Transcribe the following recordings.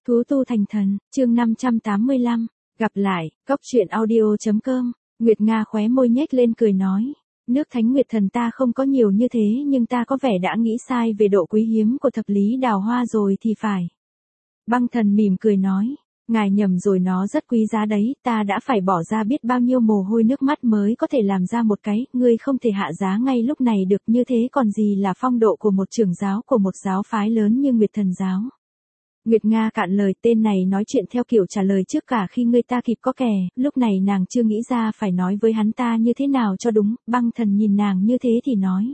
Thú tu thành thần, chương 585, gặp lại, cốc truyện audio.com, Nguyệt Nga khóe môi nhếch lên cười nói. Nước Thánh Nguyệt Thần ta không có nhiều như thế nhưng ta có vẻ đã nghĩ sai về độ quý hiếm của thập lý đào hoa rồi thì phải. Băng Thần mỉm cười nói, ngài nhầm rồi, nó rất quý giá đấy, ta đã phải bỏ ra biết bao nhiêu mồ hôi nước mắt mới có thể làm ra một cái, ngươi không thể hạ giá ngay lúc này được, như thế còn gì là phong độ của một trưởng giáo của một giáo phái lớn như Nguyệt Thần giáo. Nguyệt Nga cạn lời, tên này nói chuyện theo kiểu trả lời trước cả khi người ta kịp có kè, lúc này nàng chưa nghĩ ra phải nói với hắn ta như thế nào cho đúng. Băng Thần nhìn nàng như thế thì nói.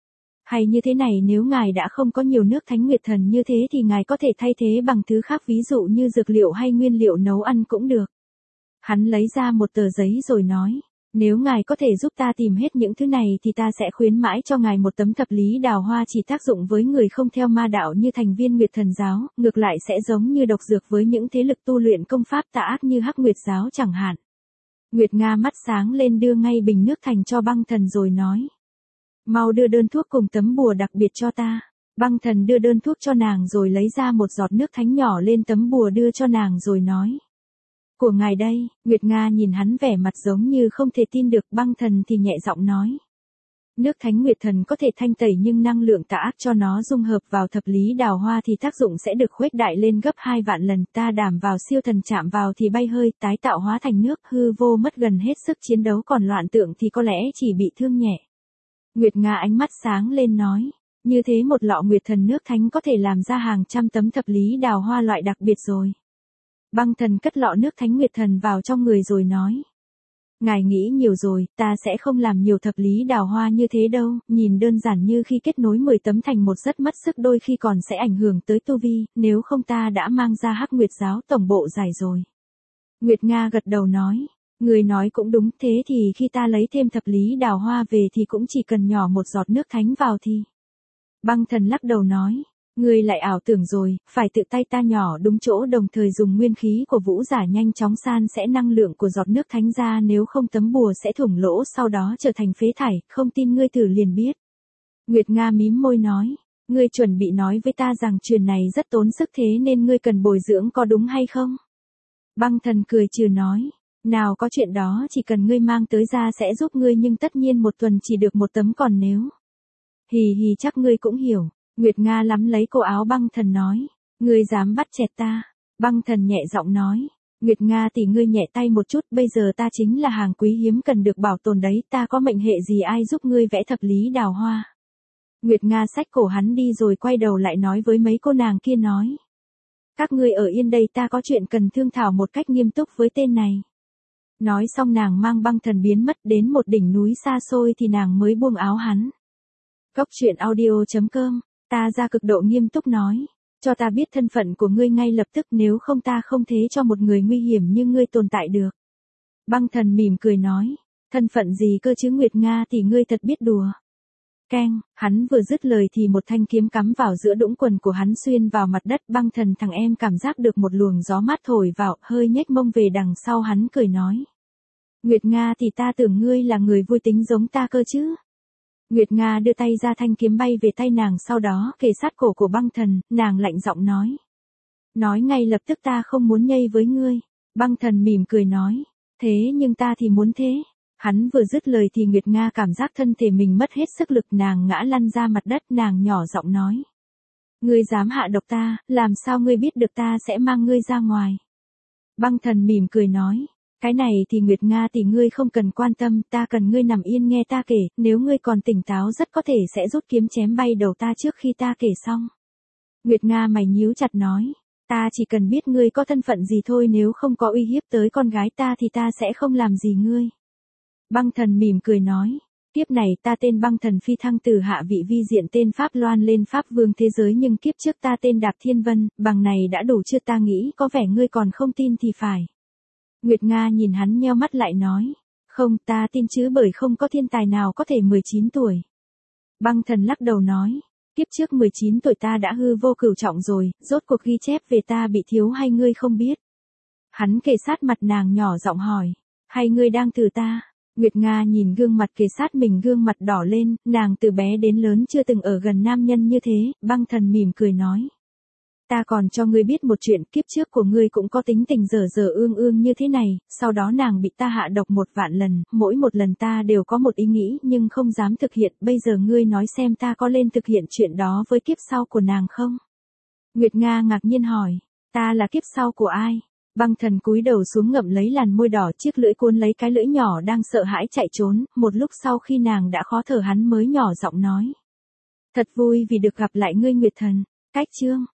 Hay như thế này, nếu ngài đã không có nhiều nước Thánh Nguyệt Thần như thế thì ngài có thể thay thế bằng thứ khác, ví dụ như dược liệu hay nguyên liệu nấu ăn cũng được. Hắn lấy ra một tờ giấy rồi nói. Nếu ngài có thể giúp ta tìm hết những thứ này thì ta sẽ khuyến mãi cho ngài một tấm thập lý đào hoa chỉ tác dụng với người không theo ma đạo như thành viên Nguyệt Thần giáo, ngược lại sẽ giống như độc dược với những thế lực tu luyện công pháp tà ác như Hắc Nguyệt giáo chẳng hạn. Nguyệt Nga mắt sáng lên đưa ngay bình nước thành cho Băng Thần rồi nói. Mau đưa đơn thuốc cùng tấm bùa đặc biệt cho ta. Băng Thần đưa đơn thuốc cho nàng rồi lấy ra một giọt nước thánh nhỏ lên tấm bùa đưa cho nàng rồi nói. Của ngài đây. Nguyệt Nga nhìn hắn vẻ mặt giống như không thể tin được. Băng Thần thì nhẹ giọng nói. Nước Thánh Nguyệt Thần có thể thanh tẩy nhưng năng lượng tà ác cho nó dung hợp vào thập lý đào hoa thì tác dụng sẽ được khuếch đại lên gấp 2 vạn lần. Ta đảm vào siêu thần chạm vào thì bay hơi, tái tạo hóa thành nước, hư vô mất gần hết sức chiến đấu, còn loạn tượng thì có lẽ chỉ bị thương nhẹ. Nguyệt Nga ánh mắt sáng lên nói. Như thế một lọ Nguyệt Thần nước thánh có thể làm ra hàng trăm tấm thập lý đào hoa loại đặc biệt rồi. Băng Thần cất lọ nước Thánh Nguyệt Thần vào trong người rồi nói. Ngài nghĩ nhiều rồi, ta sẽ không làm nhiều thập lý đào hoa như thế đâu, nhìn đơn giản như khi kết nối 10 tấm thành một, rất mất sức, đôi khi còn sẽ ảnh hưởng tới tu vi, nếu không ta đã mang ra Hắc Nguyệt giáo tổng bộ giải rồi. Nguyệt Nga gật đầu nói. Người nói cũng đúng, thế thì khi ta lấy thêm thập lý đào hoa về thì cũng chỉ cần nhỏ một giọt nước thánh vào thì. Băng Thần lắc đầu nói. Ngươi lại ảo tưởng rồi, phải tự tay ta nhỏ đúng chỗ, đồng thời dùng nguyên khí của vũ giả nhanh chóng san sẽ năng lượng của giọt nước thánh ra, nếu không tấm bùa sẽ thủng lỗ sau đó trở thành phế thải, không tin ngươi thử liền biết. Nguyệt Nga mím môi nói, ngươi chuẩn bị nói với ta rằng truyền này rất tốn sức thế nên ngươi cần bồi dưỡng có đúng hay không? Băng Thần cười trừ nói, nào có chuyện đó, chỉ cần ngươi mang tới ra sẽ giúp ngươi, nhưng tất nhiên một tuần chỉ được một tấm, còn nếu. Hì hì, chắc ngươi cũng hiểu. Nguyệt Nga nắm lấy cổ áo Băng Thần nói, ngươi dám bắt chẹt ta. Băng Thần nhẹ giọng nói, Nguyệt Nga tỷ, ngươi nhẹ tay một chút, bây giờ ta chính là hàng quý hiếm cần được bảo tồn đấy, ta có mệnh hệ gì ai giúp ngươi vẽ thập lý đào hoa. Nguyệt Nga xách cổ hắn đi rồi quay đầu lại nói với mấy cô nàng kia nói. Các ngươi ở yên đây, ta có chuyện cần thương thảo một cách nghiêm túc với tên này. Nói xong nàng mang Băng Thần biến mất đến một đỉnh núi xa xôi thì nàng mới buông áo hắn. Cốc truyện audio.com. Ta ra cực độ nghiêm túc nói, cho ta biết thân phận của ngươi ngay lập tức, nếu không ta không thế cho một người nguy hiểm như ngươi tồn tại được. Băng Thần mỉm cười nói, thân phận gì cơ chứ Nguyệt Nga thì ngươi thật biết đùa. Keng, hắn vừa dứt lời thì một thanh kiếm cắm vào giữa đũng quần của hắn, xuyên vào mặt đất. Băng Thần thằng em cảm giác được một luồng gió mát thổi vào, hơi nhếch mông về đằng sau hắn cười nói. Nguyệt Nga thì ta tưởng ngươi là người vui tính giống ta cơ chứ. Nguyệt Nga đưa tay ra, thanh kiếm bay về tay nàng, sau đó kề sát cổ của Băng Thần, nàng lạnh giọng nói. Nói ngay lập tức ta không muốn nhây với ngươi. Băng Thần mỉm cười nói, thế nhưng ta thì muốn thế. Hắn vừa dứt lời thì Nguyệt Nga cảm giác thân thể mình mất hết sức lực, nàng ngã lăn ra mặt đất, nàng nhỏ giọng nói. Ngươi dám hạ độc ta, làm sao ngươi biết được ta sẽ mang ngươi ra ngoài. Băng Thần mỉm cười nói. Cái này thì Nguyệt Nga thì ngươi không cần quan tâm, ta cần ngươi nằm yên nghe ta kể, nếu ngươi còn tỉnh táo rất có thể sẽ rút kiếm chém bay đầu ta trước khi ta kể xong. Nguyệt Nga mày nhíu chặt nói, ta chỉ cần biết ngươi có thân phận gì thôi, nếu không có uy hiếp tới con gái ta thì ta sẽ không làm gì ngươi. Băng Thần mỉm cười nói, kiếp này ta tên Băng Thần phi thăng từ hạ vị vi diện tên Pháp Loan lên Pháp Vương thế giới, nhưng kiếp trước ta tên Đạp Thiên Vân, bằng này đã đủ chưa? Ta nghĩ có vẻ ngươi còn không tin thì phải. Nguyệt Nga nhìn hắn nheo mắt lại nói, không, ta tin chứ, bởi không có thiên tài nào có thể 19 tuổi. Băng Thần lắc đầu nói, kiếp trước 19 tuổi ta đã hư vô cửu trọng rồi, rốt cuộc ghi chép về ta bị thiếu hay ngươi không biết? Hắn kề sát mặt nàng nhỏ giọng hỏi, hay ngươi đang thử ta? Nguyệt Nga nhìn gương mặt kề sát mình, gương mặt đỏ lên, nàng từ bé đến lớn chưa từng ở gần nam nhân như thế. Băng Thần mỉm cười nói, Ta còn cho ngươi biết một chuyện, kiếp trước của ngươi cũng có tính tình dở dở ương ương như thế này, sau đó nàng bị ta hạ độc 1.000.000 lần, mỗi một lần ta đều có một ý nghĩ nhưng không dám thực hiện, bây giờ ngươi nói xem ta có lên thực hiện chuyện đó với kiếp sau của nàng không? Nguyệt Nga ngạc nhiên hỏi, ta là kiếp sau của ai? Băng Thần cúi đầu xuống ngậm lấy làn môi đỏ, chiếc lưỡi cuốn lấy cái lưỡi nhỏ đang sợ hãi chạy trốn, một lúc sau khi nàng đã khó thở hắn mới nhỏ giọng nói. Thật vui vì được gặp lại ngươi Nguyệt Thần, cách chương.